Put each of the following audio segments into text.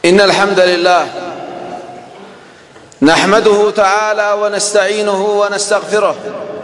إن الحمد لله نحمده تعالى ونستعينه ونستغفره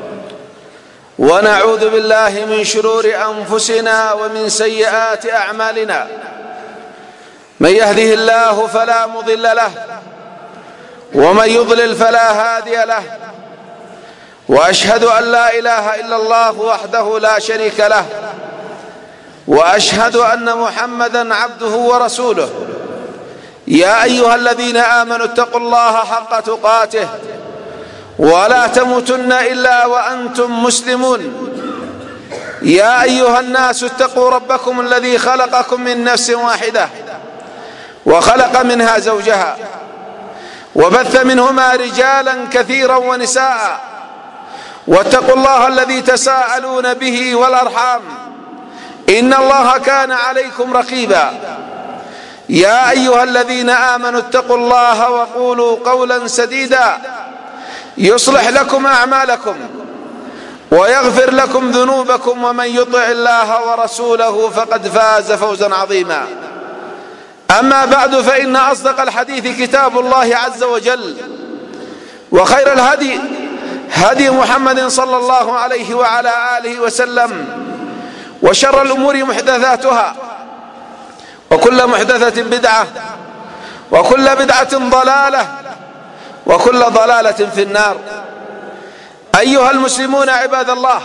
ونعوذ بالله من شرور أنفسنا ومن سيئات أعمالنا. من يهده الله فلا مضل له ومن يضلل فلا هادي له، وأشهد أن لا إله إلا الله وحده لا شريك له، وأشهد أن محمدا عبده ورسوله. يا أيها الذين آمنوا اتقوا الله حق تقاته ولا تموتن إلا وأنتم مسلمون. يا أيها الناس اتقوا ربكم الذي خلقكم من نفس واحدة وخلق منها زوجها وبث منهما رجالا كثيرا ونساء، واتقوا الله الذي تساءلون به والأرحام إن الله كان عليكم رقيبا. يا أيها الذين آمنوا اتقوا الله وقولوا قولا سديدا يصلح لكم أعمالكم ويغفر لكم ذنوبكم، ومن يطع الله ورسوله فقد فاز فوزا عظيما. أما بعد، فإن أصدق الحديث كتاب الله عز وجل، وخير الهدي هدي محمد صلى الله عليه وعلى آله وسلم، وشر الأمور محدثاتها، وكل محدثة بدعة، وكل بدعة ضلالة، وكل ضلالة في النار. أيها المسلمون عباد الله،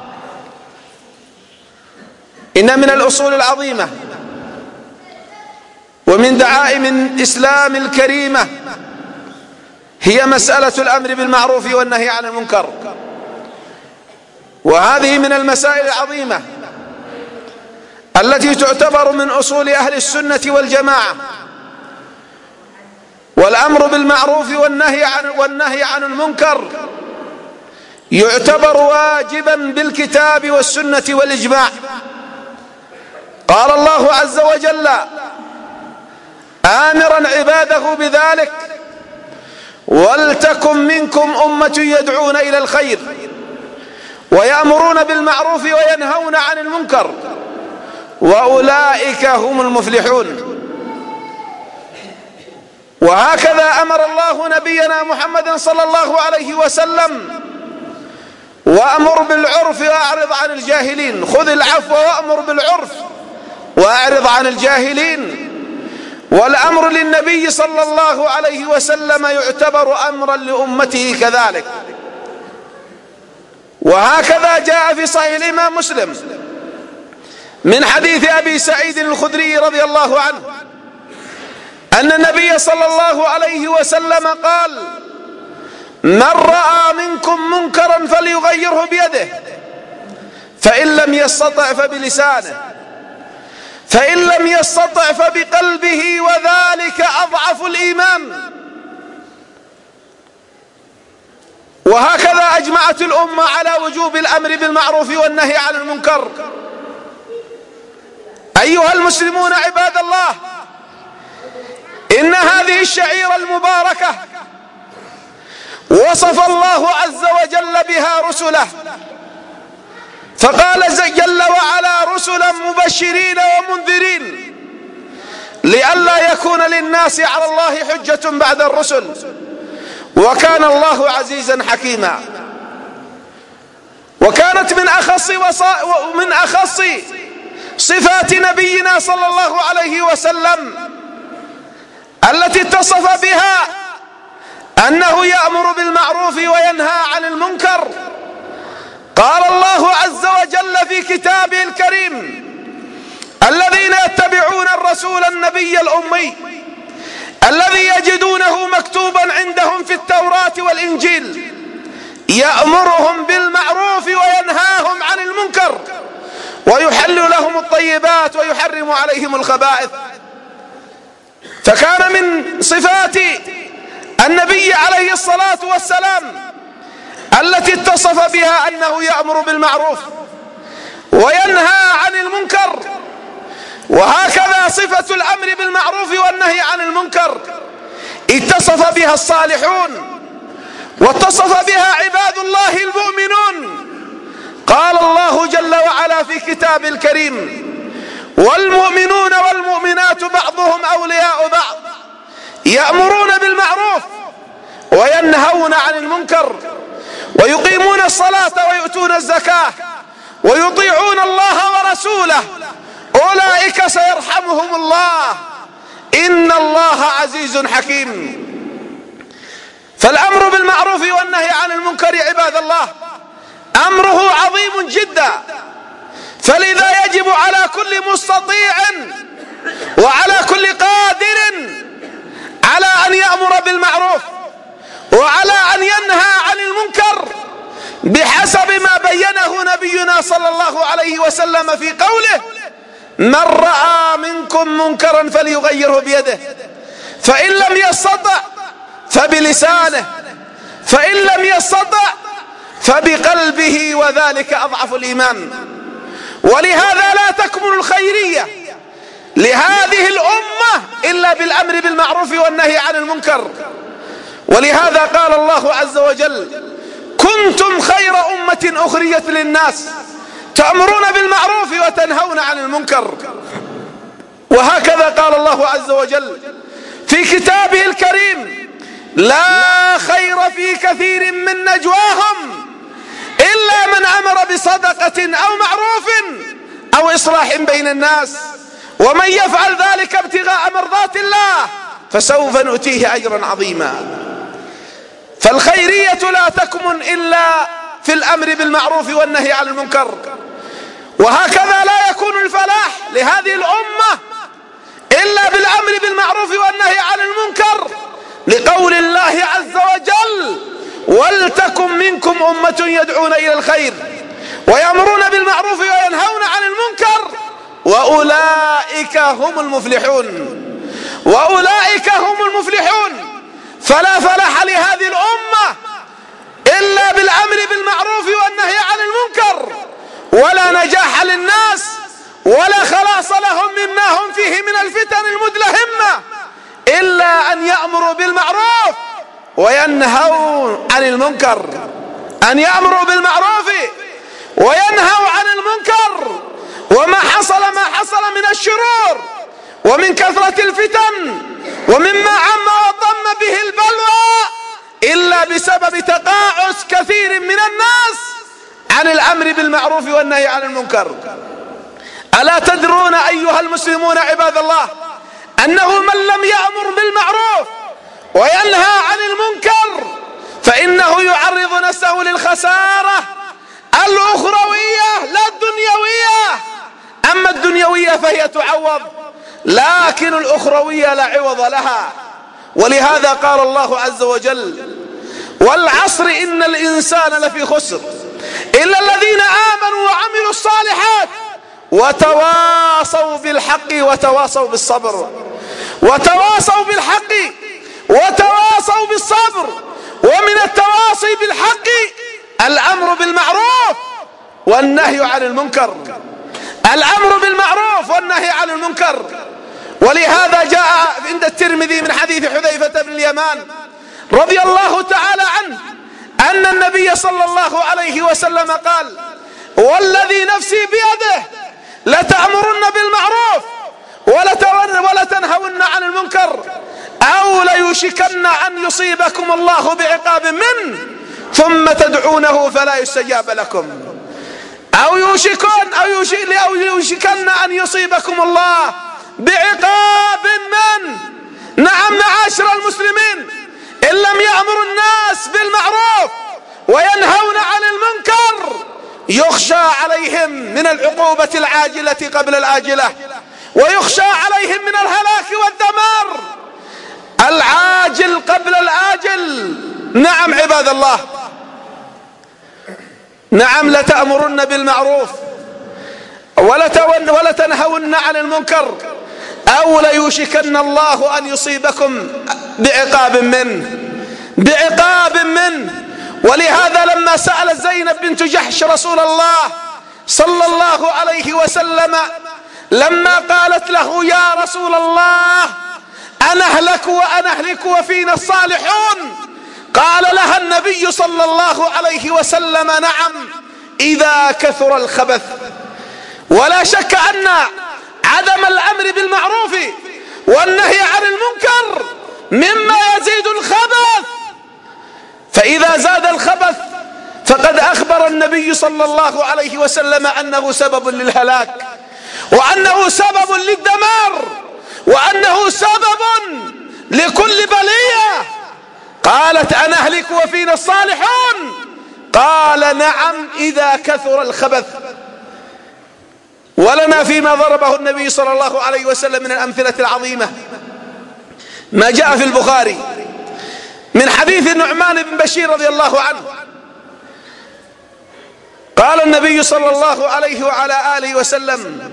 إن من الأصول العظيمة ومن دعائم الإسلام الكريمة هي مسألة الأمر بالمعروف والنهي عن المنكر، وهذه من المسائل العظيمة التي تعتبر من أصول أهل السنة والجماعة. والأمر بالمعروف والنهي عن المنكر يعتبر واجبا بالكتاب والسنة والإجماع. قال الله عز وجل آمرا عباده بذلك: ولتكن منكم أمة يدعون إلى الخير ويأمرون بالمعروف وينهون عن المنكر وأولئك هم المفلحون. وهكذا أمر الله نبينا محمد صلى الله عليه وسلم: وأمر بالعرف وأعرض عن الجاهلين. خذ العفو وأمر بالعرف وأعرض عن الجاهلين. والأمر للنبي صلى الله عليه وسلم يعتبر أمرا لأمته كذلك. وهكذا جاء في صحيح الإمام مسلم من حديث أبي سعيد الخدري رضي الله عنه أن النبي صلى الله عليه وسلم قال: من رأى منكم منكرا فليغيره بيده، فإن لم يستطع فبلسانه، فإن لم يستطع فبقلبه، وذلك أضعف الإيمان. وهكذا أجمعت الأمة على وجوب الأمر بالمعروف والنهي عن المنكر. أيها المسلمون عباد الله، إن هذه الشعيرة المباركة وصف الله عز وجل بها رسله، فقال جل وعلا: رسلا مبشرين ومنذرين لئلا يكون للناس على الله حجة بعد الرسل، وكان الله عزيزا حكيما. وكانت من أخص صفات نبينا صلى الله عليه وسلم التي اتصف بها أنه يأمر بالمعروف وينهى عن المنكر. قال الله عز وجل في كتابه الكريم: الذين يتبعون الرسول النبي الأمي الذي يجدونه مكتوبا عندهم في التوراة والإنجيل يأمرهم بالمعروف وينهاهم عن المنكر ويحل لهم الطيبات ويحرم عليهم الخبائث. فكان من صفات النبي عليه الصلاة والسلام التي اتصف بها أنه يأمر بالمعروف وينهى عن المنكر. وهكذا صفة الأمر بالمعروف والنهي عن المنكر اتصف بها الصالحون واتصف بها عباد الله المؤمنون. قال الله جل وعلا في كتاب الكريم: والمؤمنون والمؤمنات بعضهم أولياء بعض يأمرون بالمعروف وينهون عن المنكر ويقيمون الصلاة ويؤتون الزكاة ويطيعون الله ورسوله أولئك سيرحمهم الله إن الله عزيز حكيم. فالأمر بالمعروف والنهي عن المنكر عباد الله أمره عظيم جدا، فلذا يجب على كل مستطيع وعلى كل قادر على أن يأمر بالمعروف وعلى أن ينهى عن المنكر بحسب ما بينه نبينا صلى الله عليه وسلم في قوله: من رأى منكم منكرا فليغيره بيده، فإن لم يستطع فبلسانه، فإن لم يستطع فبقلبه، وذلك أضعف الإيمان. ولهذا لا تكمن الخيرية لهذه الأمة إلا بالأمر بالمعروف والنهي عن المنكر. ولهذا قال الله عز وجل: كنتم خير أمة أخرجت للناس تأمرون بالمعروف وتنهون عن المنكر. وهكذا قال الله عز وجل في كتابه الكريم: لا خير في كثير من نجواهم إلا من أمر بصدقة أو معروف أو إصلاح بين الناس، ومن يفعل ذلك ابتغاء مرضات الله فسوف نؤتيه أجرا عظيما. فالخيرية لا تكمن إلا في الأمر بالمعروف والنهي عن المنكر. وهكذا لا يكون الفلاح لهذه الأمة إلا بالأمر بالمعروف والنهي عن المنكر، لقول الله عز وجل: ولتكن منكم أمة يدعون إلى الخير ويأمرون بالمعروف وينهون عن المنكر وأولئك هم المفلحون. وأولئك هم المفلحون. فلا فلاح لهذه الأمة إلا بالأمر بالمعروف والنهي عن المنكر، ولا نجاح للناس ولا خلاص لهم مما هم فيه من الفتن المدلهمة إلا أن يأمروا بالمعروف وينهوا عن المنكر. أن يأمروا بالمعروف وينهوا عن المنكر. وما حصل من الشرور ومن كثرة الفتن ومما عم وضم به البلوى إلا بسبب تقاعس كثير من الناس عن الأمر بالمعروف والنهي عن المنكر. ألا تدرون أيها المسلمون عباد الله أنه من لم يأمر بالمعروف وينهى عن المنكر فإنه يعرض نفسه للخسارة الأخروية لا الدنيوية. أما الدنيوية فهي تعوض، لكن الأخروية لا عوض لها. ولهذا قال الله عز وجل: والعصر إن الإنسان لفي خسر إلا الذين آمنوا وعملوا الصالحات وتواصوا بالحق وتواصوا بالصبر. وتواصوا بالحق وتواصوا بالصبر. ومن التواصي بالحق الأمر بالمعروف والنهي عن المنكر. الأمر بالمعروف والنهي عن المنكر. ولهذا جاء عند الترمذي من حديث حذيفة بن اليمان رضي الله تعالى عنه أن النبي صلى الله عليه وسلم قال: والذي نفسي بيده لتأمرن بالمعروف ولتنهون عن المنكر أو ليوشكن أن يصيبكم الله بعقاب منه ثم تدعونه فلا يستجاب لكم. أو يوشكن أن يصيبكم الله بعقاب منه. نعم معاشر المسلمين، إن لم يأمر الناس بالمعروف وينهون عن المنكر يخشى عليهم من العقوبة العاجلة قبل الآجلة، ويخشى عليهم من الهلاك والدمار العاجل قبل الآجل. نعم عباد الله، نعم لتأمرن بالمعروف ولتنهون عن المنكر أو ليوشكن الله أن يصيبكم بعقاب منه. ولهذا لما سألت زينب بنت جحش رسول الله صلى الله عليه وسلم لما قالت له: يا رسول الله أنهلك وأنهلك وفينا الصالحون؟ قال لها النبي صلى الله عليه وسلم: نعم إذا كثر الخبث. ولا شك أن عدم الأمر بالمعروف والنهي عن المنكر مما يزيد الخبث، فإذا زاد الخبث فقد أخبر النبي صلى الله عليه وسلم أنه سبب للهلاك، وأنه سبب للدمار، وأنه سبب لكل بلية. قالت أنا أهلك وفينا الصالحون، قال نعم إذا كثر الخبث. ولنا فيما ضربه النبي صلى الله عليه وسلم من الأمثلة العظيمة ما جاء في البخاري من حديث النعمان بن بشير رضي الله عنه، قال النبي صلى الله عليه وعلى آله وسلم: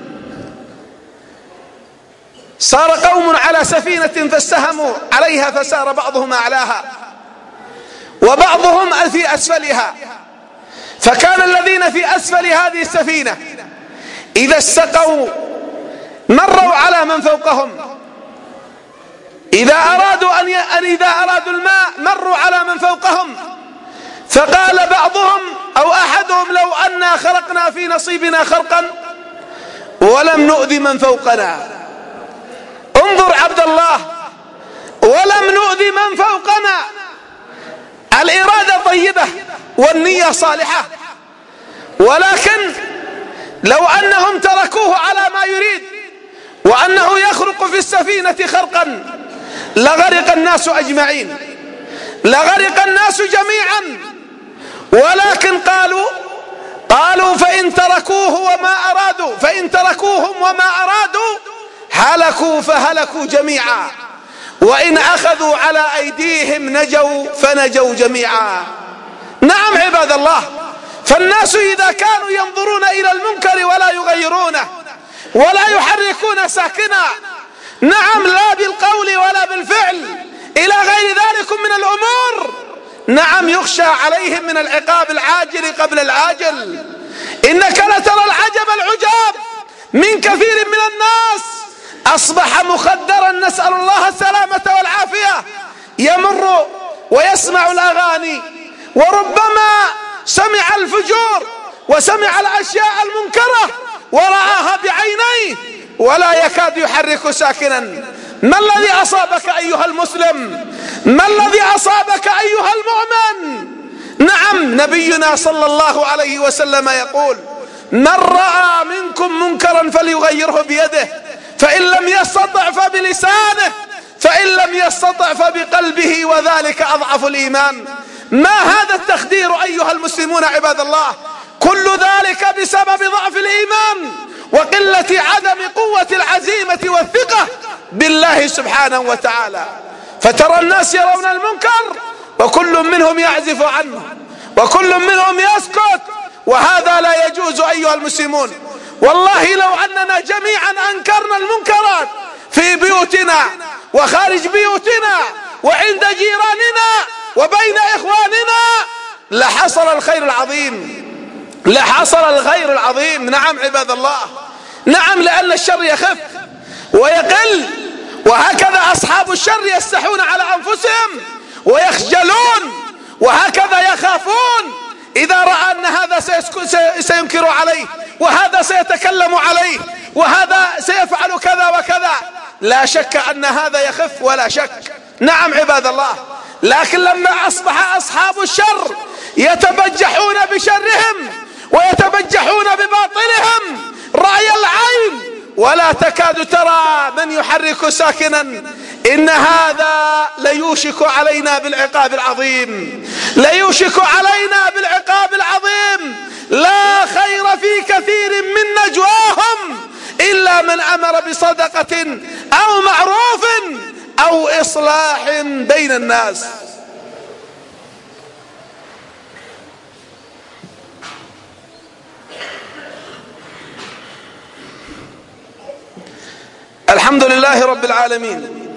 صار قوم على سفينة فاستهموا عليها فسار بعضهم أعلاها وبعضهم في أسفلها، فكان الذين في أسفل هذه السفينة إذا استقوا مروا على من فوقهم، إذا أرادوا الماء مروا على من فوقهم، فقال بعضهم أو أحدهم: لو أنا خرقنا في نصيبنا خرقا ولم نؤذي من فوقنا. انظر عبد الله، ولم نؤذي من فوقنا، الإرادة طيبة والنية صالحة، ولكن لو أنهم تركوه على ما يريد وأنه يخرق في السفينة خرقا لغرق الناس أجمعين، لغرق الناس جميعا، ولكن قالوا فإن تركوهم وما أرادوا هلكوا فهلكوا جميعا، وإن أخذوا على أيديهم نجوا فنجوا جميعا. نعم عباد الله، فالناس إذا كانوا ينظرون إلى المنكر ولا يغيرونه ولا يحركون ساكنا، نعم، لا بالقول ولا بالفعل، إلى غير ذلك من الأمور، نعم، يخشى عليهم من العقاب العاجل قبل العاجل. إنك لترى العجاب من كثير من الناس أصبح مخدرا، نسأل الله السلامة والعافية، يمر ويسمع الأغاني، وربما سمع الفجور وسمع الأشياء المنكرة ورآها بعينيه ولا يكاد يحرك ساكنا. ما الذي أصابك أيها المسلم؟ ما الذي أصابك أيها المؤمن؟ نعم، نبينا صلى الله عليه وسلم يقول: من رأى منكم منكرا فليغيره بيده، فإن لم يستطع فبلسانه، فإن لم يستطع فبقلبه، وذلك أضعف الإيمان. ما هذا التخدير أيها المسلمون عباد الله؟ كل ذلك بسبب ضعف الإيمان وقلة عدم قوة العزيمة والثقة بالله سبحانه وتعالى. فترى الناس يرون المنكر وكل منهم يعزف عنه وكل منهم يسكت، وهذا لا يجوز أيها المسلمون. والله لو أننا جميعا أنكرنا المنكرات في بيوتنا وخارج بيوتنا وعند جيراننا وبين إخواننا لحصل الخير العظيم، لحصل الخير العظيم. نعم عباد الله، نعم، لأن الشر يخف ويقل، وهكذا أصحاب الشر يستحون على أنفسهم ويخجلون، وهكذا يخافون إذا رأى أن هذا سينكر عليه وهذا سيتكلم عليه وهذا سيفعل كذا وكذا، لا شك أن هذا يخف ولا شك. نعم عباد الله، لكن لما أصبح أصحاب الشر يتبجحون بشرهم ويتبجحون بباطلهم رأي العين، ولا تكاد ترى من يحرك ساكنا، إن هذا ليوشك علينا بالعقاب العظيم، ليوشك علينا بالعقاب العظيم. لا خير في كثير من نجواهم إلا من أمر بصدقة أو معروف أو إصلاح بين الناس. الحمد لله رب العالمين،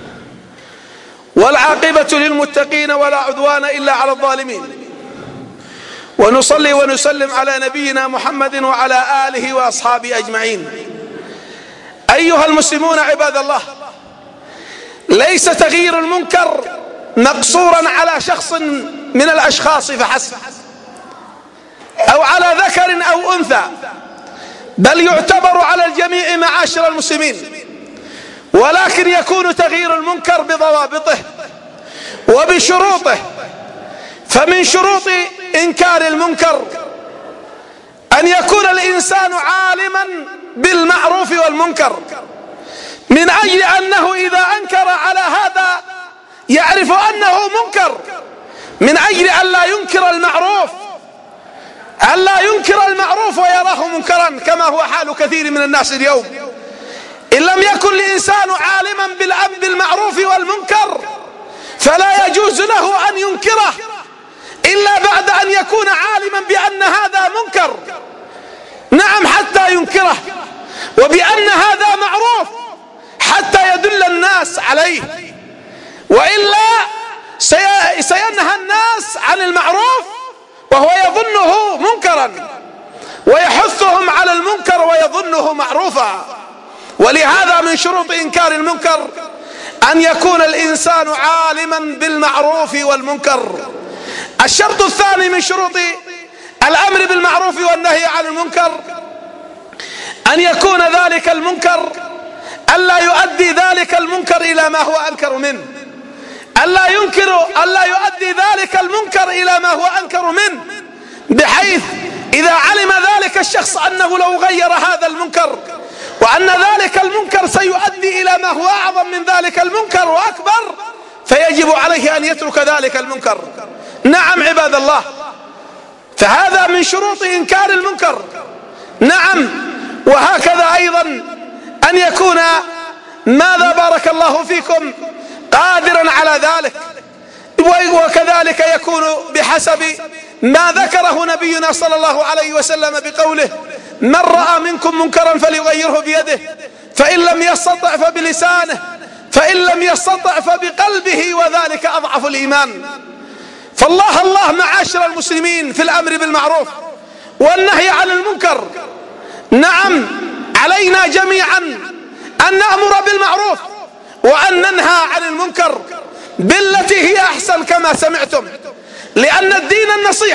والعاقبة للمتقين ولا عدوان إلا على الظالمين، ونصلي ونسلم على نبينا محمد وعلى آله وأصحابه أجمعين. أيها المسلمون عباد الله، ليس تغيير المنكر مقصورا على شخص من الأشخاص فحسب أو على ذكر أو أنثى، بل يعتبر على الجميع معاشر المسلمين. ولكن يكون تغيير المنكر بضوابطه وبشروطه. فمن شروط إنكار المنكر أن يكون الإنسان عالما بالمعروف والمنكر، من أجل أنه إذا أنكر على هذا يعرف أنه منكر، من أجل أن لا ينكر المعروف، ألا ينكر المعروف ويراه منكرا كما هو حال كثير من الناس اليوم. إن لم يكن الإنسان عالما بالمعروف والمنكر فلا يجوز له أن ينكره إلا بعد أن يكون عالما بأن هذا منكر، نعم، حتى ينكره، وبأن هذا معروف حتى يدل الناس عليه، وإلا سينهى الناس عن المعروف وهو يظنه منكرا، ويحثهم على المنكر ويظنه معروفا. ولهذا من شروط إنكار المنكر أن يكون الإنسان عالما بالمعروف والمنكر. الشرط الثاني من شروط الأمر بالمعروف والنهي عن المنكر أن يكون ذلك المنكر ألا يؤدي ذلك المنكر إلى ما هو أنكر منه، ألا يؤدي ذلك المنكر إلى ما هو أنكر منه، بحيث إذا علم ذلك الشخص أنه لو غير هذا المنكر وأن ذلك المنكر سيؤدي إلى ما هو أعظم من ذلك المنكر وأكبر، فيجب عليه أن يترك ذلك المنكر. نعم عباد الله، فهذا من شروط إنكار المنكر. نعم، وهكذا أيضا أن يكون ماذا بارك الله فيكم قادرا على ذلك، وكذلك يكون بحسب ما ذكره نبينا صلى الله عليه وسلم بقوله: من رأى منكم منكرا فليغيره بيده، فإن لم يستطع فبلسانه، فإن لم يستطع فبقلبه، وذلك أضعف الإيمان. فالله معاشر المسلمين في الأمر بالمعروف والنهي عن المنكر. نعم، علينا جميعا أن نأمر بالمعروف وأن ننهى عن المنكر بالتي هي أحسن كما سمعتم، لأن الدين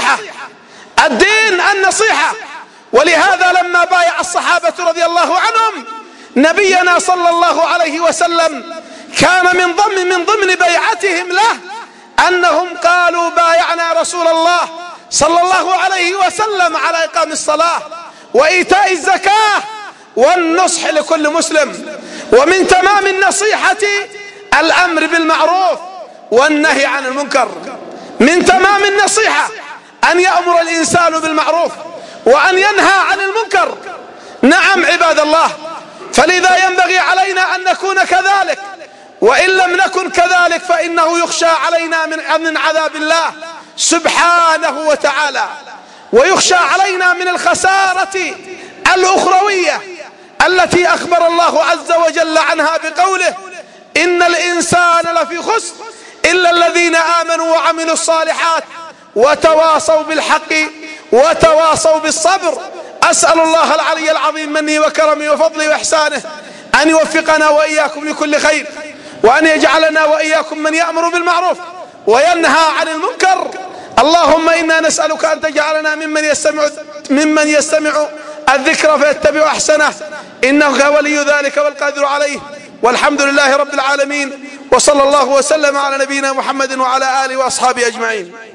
النصيحة. ولهذا لما بايع الصحابة رضي الله عنهم نبينا صلى الله عليه وسلم كان من ضمن بيعتهم له أنهم قالوا: بايعنا رسول الله صلى الله عليه وسلم على إقام الصلاة وإيتاء الزكاة والنصح لكل مسلم. ومن تمام النصيحة الأمر بالمعروف والنهي عن المنكر. من تمام النصيحة أن يأمر الإنسان بالمعروف وأن ينهى عن المنكر. نعم عباد الله، فلذا ينبغي علينا أن نكون كذلك، وإن لم نكن كذلك فإنه يخشى علينا من عذاب الله سبحانه وتعالى، ويخشى علينا من الخسارة الأخروية التي أخبر الله عز وجل عنها بقوله: إن الإنسان لفي خسر إلا الذين آمنوا وعملوا الصالحات وتواصوا بالحق وتواصوا بالصبر. أسأل الله العلي العظيم مني وكرمي وفضلي وإحسانه أن يوفقنا وإياكم لكل خير، وأن يجعلنا وإياكم من يأمر بالمعروف وينهى عن المنكر. اللهم إنا نسألك أن تجعلنا ممن يستمع الذكر فيتبع أحسنه، إنك ولي ذلك والقادر عليه. والحمد لله رب العالمين، وصلى الله وسلم على نبينا محمد وعلى آله وأصحابه أجمعين.